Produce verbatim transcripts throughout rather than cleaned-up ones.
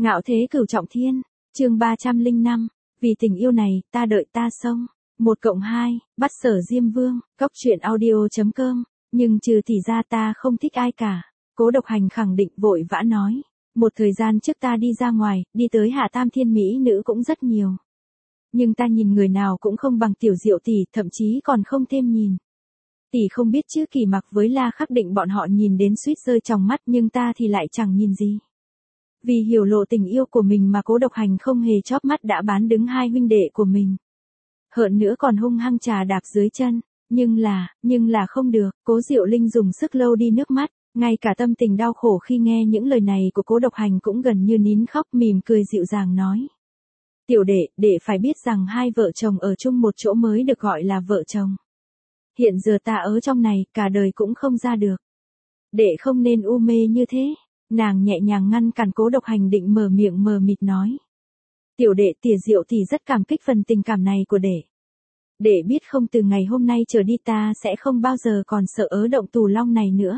Ngạo thế cửu trọng thiên, chương ba trăm lẻ năm, vì tình yêu này, ta đợi ta sống. một cộng hai, bắt sở Diêm Vương, cóc truyện audio chấm com, nhưng trừ thì ra ta không thích ai cả. Cố Độc Hành khẳng định vội vã nói, một thời gian trước ta đi ra ngoài, đi tới Hạ Tam Thiên mỹ nữ cũng rất nhiều. Nhưng ta nhìn người nào cũng không bằng Tiểu Diệu tỷ, thậm chí còn không thêm nhìn. Tỷ không biết chứ Kỳ Mặc với La Khắc Định bọn họ nhìn đến suýt rơi trong mắt, nhưng ta thì lại chẳng nhìn gì. Vì hiểu lộ tình yêu của mình mà Cố Độc Hành không hề chóp mắt đã bán đứng hai huynh đệ của mình. Hơn nữa còn hung hăng trà đạp dưới chân, nhưng là, nhưng là không được, Cố Diệu Linh dùng sức lau đi nước mắt, ngay cả tâm tình đau khổ khi nghe những lời này của Cố Độc Hành cũng gần như nín khóc, mỉm cười dịu dàng nói. Tiểu đệ, đệ phải biết rằng hai vợ chồng ở chung một chỗ mới được gọi là vợ chồng. Hiện giờ ta ở trong này, cả đời cũng không ra được. Đệ không nên u mê như thế. Nàng nhẹ nhàng ngăn cản Cố Độc Hành định mở miệng mờ mịt nói. Tiểu đệ Tỉa Diệu thì rất cảm kích phần tình cảm này của đệ. Đệ biết không, từ ngày hôm nay trở đi ta sẽ không bao giờ còn sợ ớ động tù long này nữa.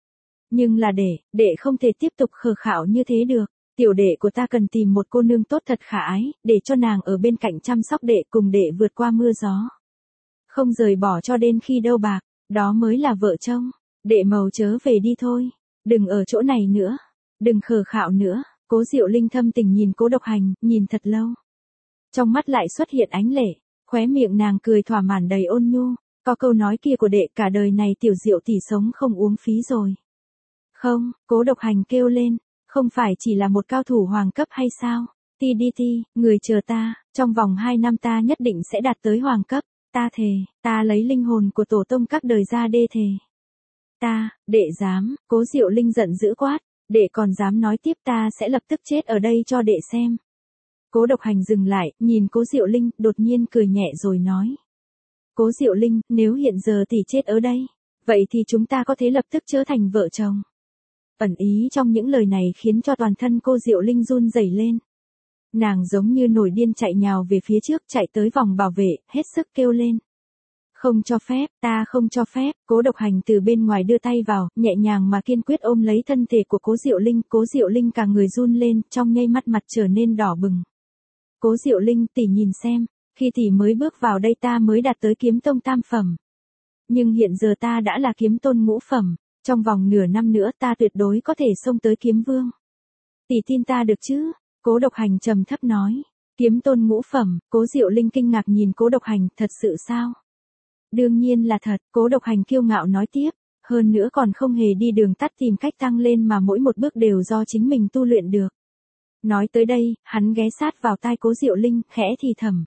Nhưng là đệ, đệ không thể tiếp tục khờ khạo như thế được. Tiểu đệ của ta cần tìm một cô nương tốt thật khả ái, để cho nàng ở bên cạnh chăm sóc đệ, cùng đệ vượt qua mưa gió. Không rời bỏ cho đến khi đâu bạc, đó mới là vợ chồng. Đệ màu chớ về đi thôi. Đừng ở chỗ này nữa. Đừng khờ khạo nữa. Cố Diệu Linh thâm tình nhìn Cố Độc Hành, nhìn thật lâu. Trong mắt lại xuất hiện ánh lệ, khóe miệng nàng cười thỏa mãn đầy ôn nhu. Có câu nói kia của đệ, cả đời này Tiểu Diệu tỷ sống không uống phí rồi. Không, Cố Độc Hành kêu lên, không phải chỉ là một cao thủ hoàng cấp hay sao? Ti đi ti, người chờ ta, trong vòng hai năm ta nhất định sẽ đạt tới hoàng cấp. Ta thề, ta lấy linh hồn của tổ tông các đời ra đê thề. Ta, đệ dám, Cố Diệu Linh giận dữ quát, đệ còn dám nói tiếp ta sẽ lập tức chết ở đây cho đệ xem. Cố Độc Hành dừng lại, nhìn Cố Diệu Linh, đột nhiên cười nhẹ rồi nói. Cố Diệu Linh, nếu hiện giờ tỷ chết ở đây, vậy thì chúng ta có thể lập tức trở thành vợ chồng. Ẩn ý trong những lời này khiến cho toàn thân cô Diệu Linh run rẩy lên. Nàng giống như nổi điên chạy nhào về phía trước, chạy tới vòng bảo vệ, hết sức kêu lên. Không cho phép, ta không cho phép. Cố Độc Hành từ bên ngoài đưa tay vào, nhẹ nhàng mà kiên quyết ôm lấy thân thể của Cố Diệu Linh. Cố Diệu Linh cả người run lên, trong nháy mắt mặt trở nên đỏ bừng. Cố Diệu Linh, tỷ nhìn xem, khi tỷ mới bước vào đây ta mới đạt tới kiếm tông tam phẩm. Nhưng hiện giờ ta đã là kiếm tôn ngũ phẩm, trong vòng nửa năm nữa ta tuyệt đối có thể xông tới kiếm vương. Tỷ tin ta được chứ? Cố Độc Hành trầm thấp nói. Kiếm tôn ngũ phẩm. Cố Diệu Linh kinh ngạc nhìn Cố Độc Hành, thật sự sao? Đương nhiên là thật, Cố Độc Hành kiêu ngạo nói tiếp, hơn nữa còn không hề đi đường tắt tìm cách tăng lên mà mỗi một bước đều do chính mình tu luyện được. Nói tới đây, hắn ghé sát vào tai Cố Diệu Linh, khẽ thì thầm.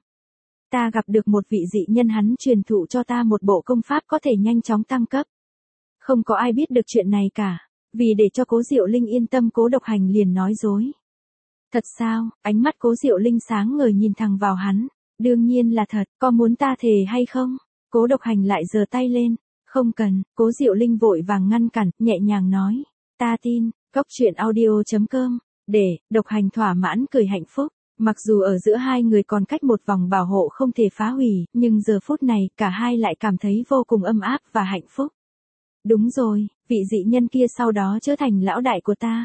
Ta gặp được một vị dị nhân, hắn truyền thụ cho ta một bộ công pháp có thể nhanh chóng tăng cấp. Không có ai biết được chuyện này cả, vì để cho Cố Diệu Linh yên tâm Cố Độc Hành liền nói dối. Thật sao? Ánh mắt Cố Diệu Linh sáng ngời nhìn thẳng vào hắn. Đương nhiên là thật, có muốn ta thề hay không? Cố Độc Hành lại giơ tay lên. Không cần, Cố Diệu Linh vội vàng ngăn cản, nhẹ nhàng nói. Ta tin, cóc truyện audio chấm com. Để, Độc Hành thỏa mãn cười hạnh phúc. Mặc dù ở giữa hai người còn cách một vòng bảo hộ không thể phá hủy, nhưng giờ phút này cả hai lại cảm thấy vô cùng ấm áp và hạnh phúc. Đúng rồi, vị dị nhân kia sau đó trở thành lão đại của ta.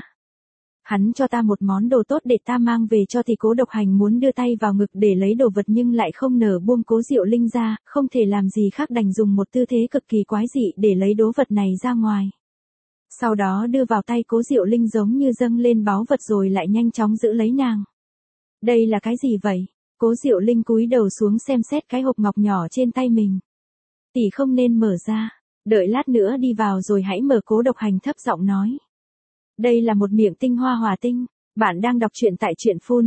Hắn cho ta một món đồ tốt để ta mang về cho, thì Cố Độc Hành muốn đưa tay vào ngực để lấy đồ vật nhưng lại không nở buông Cố Diệu Linh ra, không thể làm gì khác đành dùng một tư thế cực kỳ quái dị để lấy đồ vật này ra ngoài. Sau đó đưa vào tay Cố Diệu Linh giống như dâng lên báu vật rồi lại nhanh chóng giữ lấy nàng. Đây là cái gì vậy? Cố Diệu Linh cúi đầu xuống xem xét cái hộp ngọc nhỏ trên tay mình. Tỷ không nên mở ra, đợi lát nữa đi vào rồi hãy mở. Cố Độc Hành thấp giọng nói. Đây là một miệng tinh hoa hỏa tinh. Bạn đang đọc truyện tại truyện phun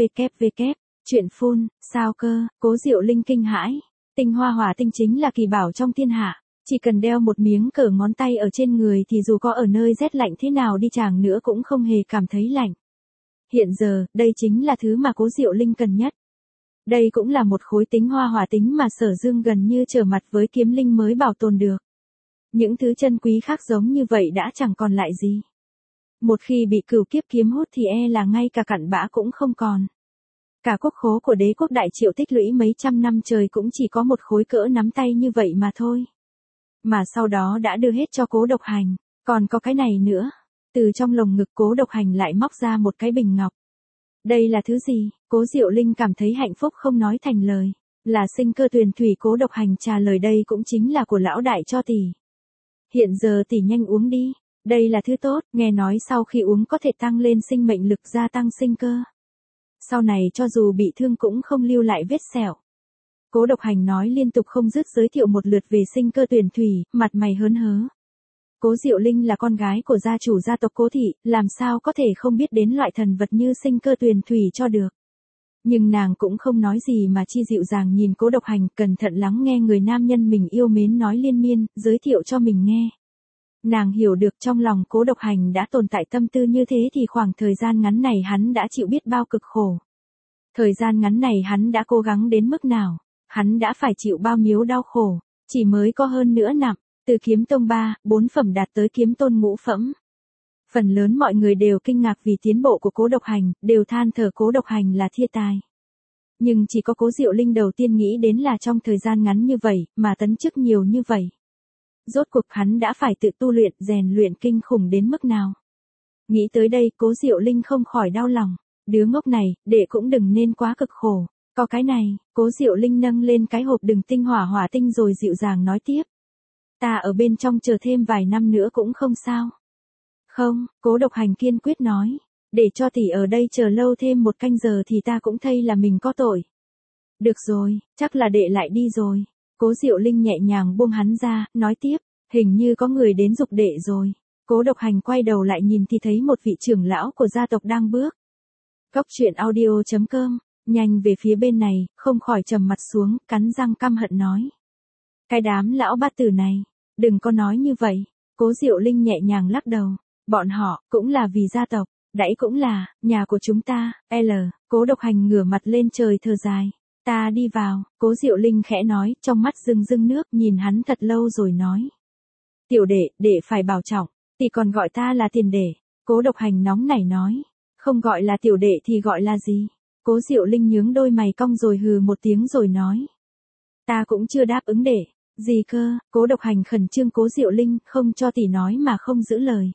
www. Truyện phun, sao cơ? Cố Diệu Linh kinh hãi. Tinh hoa hỏa tinh chính là kỳ bảo trong thiên hạ. Chỉ cần đeo một miếng cỡ ngón tay ở trên người thì dù có ở nơi rét lạnh thế nào đi chàng nữa cũng không hề cảm thấy lạnh. Hiện giờ, đây chính là thứ mà Cố Diệu Linh cần nhất. Đây cũng là một khối tinh hoa hỏa tính mà Sở Dương gần như trở mặt với kiếm linh mới bảo tồn được. Những thứ chân quý khác giống như vậy đã chẳng còn lại gì. Một khi bị cửu kiếp kiếm hút thì e là ngay cả cặn bã cũng không còn. Cả quốc khố của đế quốc Đại Triệu tích lũy mấy trăm năm trời cũng chỉ có một khối cỡ nắm tay như vậy mà thôi. Mà sau đó đã đưa hết cho Cố Độc Hành. Còn có cái này nữa. Từ trong lồng ngực Cố Độc Hành lại móc ra một cái bình ngọc. Đây là thứ gì? Cố Diệu Linh cảm thấy hạnh phúc không nói thành lời. Là sinh cơ tuyền thủy. Cố Độc Hành trả lời đây cũng chính là của lão đại cho tỷ. Hiện giờ tỷ nhanh uống đi. Đây là thứ tốt, nghe nói sau khi uống có thể tăng lên sinh mệnh lực, gia tăng sinh cơ. Sau này cho dù bị thương cũng không lưu lại vết sẹo. Cố Độc Hành nói liên tục không dứt giới thiệu một lượt về sinh cơ tuyển thủy, mặt mày hớn hớ. Cố Diệu Linh là con gái của gia chủ gia tộc Cố thị, làm sao có thể không biết đến loại thần vật như sinh cơ tuyển thủy cho được. Nhưng nàng cũng không nói gì mà chi dịu dàng nhìn Cố Độc Hành, cẩn thận lắng nghe người nam nhân mình yêu mến nói liên miên, giới thiệu cho mình nghe. Nàng hiểu được trong lòng Cố Độc Hành đã tồn tại tâm tư như thế thì khoảng thời gian ngắn này hắn đã chịu biết bao cực khổ. Thời gian ngắn này hắn đã cố gắng đến mức nào, hắn đã phải chịu bao nhiêu đau khổ, chỉ mới có hơn nửa năm, từ kiếm tông ba, bốn phẩm đạt tới kiếm tôn ngũ phẩm. Phần lớn mọi người đều kinh ngạc vì tiến bộ của Cố Độc Hành, đều than thở Cố Độc Hành là thiên tài. Nhưng chỉ có Cố Diệu Linh đầu tiên nghĩ đến là trong thời gian ngắn như vậy, mà tấn chức nhiều như vậy. Rốt cuộc hắn đã phải tự tu luyện, rèn luyện kinh khủng đến mức nào. Nghĩ tới đây, Cố Diệu Linh không khỏi đau lòng. Đứa ngốc này, đệ cũng đừng nên quá cực khổ. Có cái này, Cố Diệu Linh nâng lên cái hộp đựng tinh hỏa hỏa tinh rồi dịu dàng nói tiếp. Ta ở bên trong chờ thêm vài năm nữa cũng không sao. Không, Cố Độc Hành kiên quyết nói. Để cho tỷ ở đây chờ lâu thêm một canh giờ thì ta cũng thấy là mình có tội. Được rồi, chắc là đệ lại đi rồi. Cố Diệu Linh nhẹ nhàng buông hắn ra, nói tiếp. Hình như có người đến giục đệ rồi. Cố Độc Hành quay đầu lại nhìn thì thấy một vị trưởng lão của gia tộc đang bước. Cốc truyện audio chấm com, nhanh về phía bên này, không khỏi trầm mặt xuống, cắn răng căm hận nói. Cái đám lão bát tử này, đừng có nói như vậy. Cố Diệu Linh nhẹ nhàng lắc đầu. Bọn họ, cũng là vì gia tộc, đãi cũng là, nhà của chúng ta, L. Cố Độc Hành ngửa mặt lên trời thở dài. Ta đi vào, Cố Diệu Linh khẽ nói, trong mắt rưng rưng nước, nhìn hắn thật lâu rồi nói. Tiểu đệ, đệ phải bảo trọng, thì còn gọi ta là tiền đệ. Cố Độc Hành nóng nảy nói. Không gọi là tiểu đệ thì gọi là gì? Cố Diệu Linh nhướng đôi mày cong rồi hừ một tiếng rồi nói. Ta cũng chưa đáp ứng đệ. Gì cơ? Cố Độc Hành khẩn trương. Cố Diệu Linh không cho tỷ nói mà không giữ lời.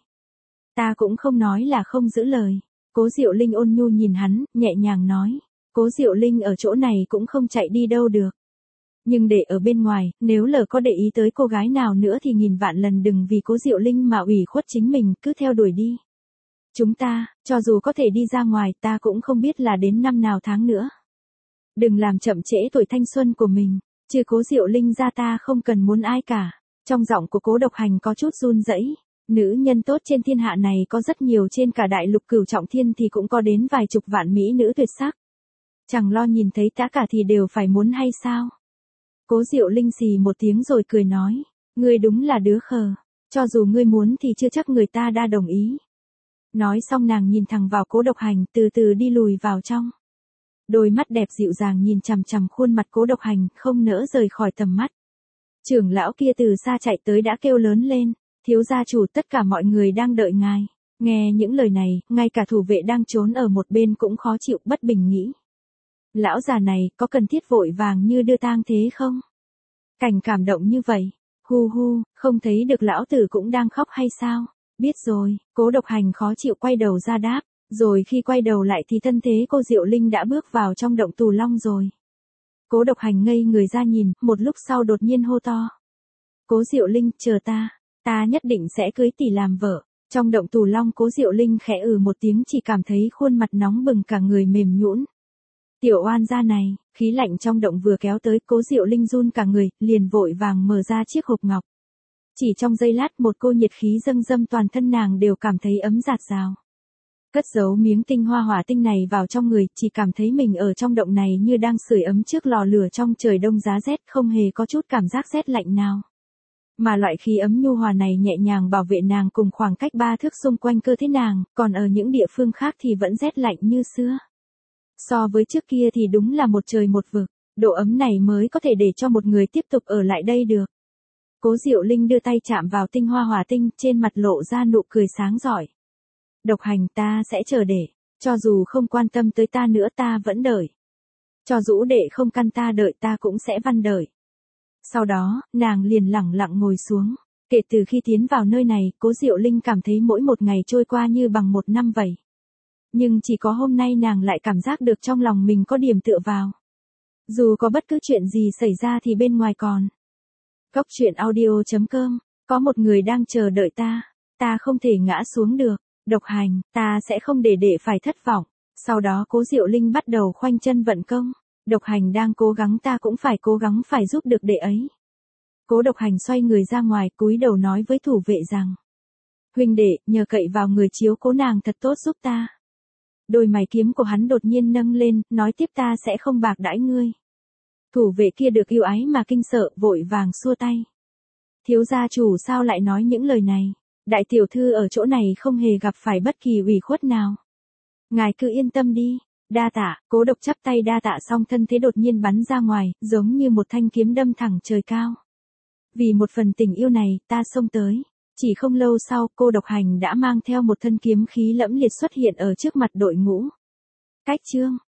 Ta cũng không nói là không giữ lời. Cố Diệu Linh ôn nhu nhìn hắn, nhẹ nhàng nói. Cố Diệu Linh ở chỗ này cũng không chạy đi đâu được. Nhưng để ở bên ngoài, nếu lỡ có để ý tới cô gái nào nữa thì nghìn vạn lần đừng vì Cố Diệu Linh mà ủy khuất chính mình, cứ theo đuổi đi. Chúng ta, cho dù có thể đi ra ngoài, ta cũng không biết là đến năm nào tháng nữa. Đừng làm chậm trễ tuổi thanh xuân của mình, chứ Cố Diệu Linh ra ta không cần muốn ai cả. Trong giọng của Cố Độc Hành có chút run rẩy. Nữ nhân tốt trên thiên hạ này có rất nhiều, trên cả đại lục Cửu Trọng Thiên thì cũng có đến vài chục vạn mỹ nữ tuyệt sắc. Chẳng lo nhìn thấy tất cả thì đều phải muốn hay sao? Cố Diệu Linh xì một tiếng rồi cười nói. Ngươi đúng là đứa khờ. Cho dù ngươi muốn thì chưa chắc người ta đã đồng ý. Nói xong nàng nhìn thẳng vào Cố Độc Hành, từ từ đi lùi vào trong. Đôi mắt đẹp dịu dàng nhìn chằm chằm khuôn mặt Cố Độc Hành, không nỡ rời khỏi tầm mắt. Trưởng lão kia từ xa chạy tới đã kêu lớn lên. Thiếu gia chủ, tất cả mọi người đang đợi ngài. Nghe những lời này, ngay cả thủ vệ đang trốn ở một bên cũng khó chịu, bất bình nghĩ. Lão già này có cần thiết vội vàng như đưa tang thế không? Cảnh cảm động như vậy. Hu hu, không thấy được lão tử cũng đang khóc hay sao? Biết rồi. Cố Độc Hành khó chịu quay đầu ra đáp. Rồi khi quay đầu lại thì thân thế cô Diệu Linh đã bước vào trong động tù long rồi. Cố Độc Hành ngây người ra nhìn, một lúc sau đột nhiên hô to. Cố Diệu Linh, chờ ta. Ta nhất định sẽ cưới tỷ làm vợ. Trong động tù long Cố Diệu Linh khẽ ừ một tiếng, chỉ cảm thấy khuôn mặt nóng bừng, cả người mềm nhũn. Tiểu oan gia này, khí lạnh trong động vừa kéo tới, Cố Diệu Linh run cả người, liền vội vàng mở ra chiếc hộp ngọc. Chỉ trong giây lát một cô nhiệt khí dâng dâng toàn thân nàng đều cảm thấy ấm rạt rào. Cất giấu miếng tinh hoa hỏa tinh này vào trong người, chỉ cảm thấy mình ở trong động này như đang sưởi ấm trước lò lửa trong trời đông giá rét, không hề có chút cảm giác rét lạnh nào. Mà loại khí ấm nhu hòa này nhẹ nhàng bảo vệ nàng cùng khoảng cách ba thước xung quanh cơ thể nàng, còn ở những địa phương khác thì vẫn rét lạnh như xưa. So với trước kia thì đúng là một trời một vực, độ ấm này mới có thể để cho một người tiếp tục ở lại đây được. Cố Diệu Linh đưa tay chạm vào tinh hoa hỏa tinh, trên mặt lộ ra nụ cười sáng rọi. Độc Hành, ta sẽ chờ để, cho dù không quan tâm tới ta nữa ta vẫn đợi. Cho dù đệ không căn ta đợi ta cũng sẽ văn đợi. Sau đó, nàng liền lẳng lặng ngồi xuống. Kể từ khi tiến vào nơi này, Cố Diệu Linh cảm thấy mỗi một ngày trôi qua như bằng một năm vậy. Nhưng chỉ có hôm nay nàng lại cảm giác được trong lòng mình có điểm tựa vào. Dù có bất cứ chuyện gì xảy ra thì bên ngoài còn. Cốc truyện audio chấm com, có một người đang chờ đợi ta, ta không thể ngã xuống được. Độc Hành, ta sẽ không để đệ phải thất vọng. Sau đó Cố Diệu Linh bắt đầu khoanh chân vận công. Độc Hành đang cố gắng, ta cũng phải cố gắng phải giúp được đệ ấy. Cố Độc Hành xoay người ra ngoài, cúi đầu nói với thủ vệ rằng: huynh đệ, nhờ cậy vào người chiếu cố nàng thật tốt giúp ta. Đôi mày kiếm của hắn đột nhiên nâng lên, nói tiếp: ta sẽ không bạc đãi ngươi. Thủ vệ kia được yêu ái mà kinh sợ, vội vàng xua tay. Thiếu gia chủ sao lại nói những lời này? Đại tiểu thư ở chỗ này không hề gặp phải bất kỳ ủy khuất nào. Ngài cứ yên tâm đi. Đa tạ. Cố Độc chắp tay đa tạ xong thân thế đột nhiên bắn ra ngoài, giống như một thanh kiếm đâm thẳng trời cao. Vì một phần tình yêu này, ta xông tới. Chỉ không lâu sau, cô Độc Hành đã mang theo một thân kiếm khí lẫm liệt xuất hiện ở trước mặt đội ngũ. Cách chương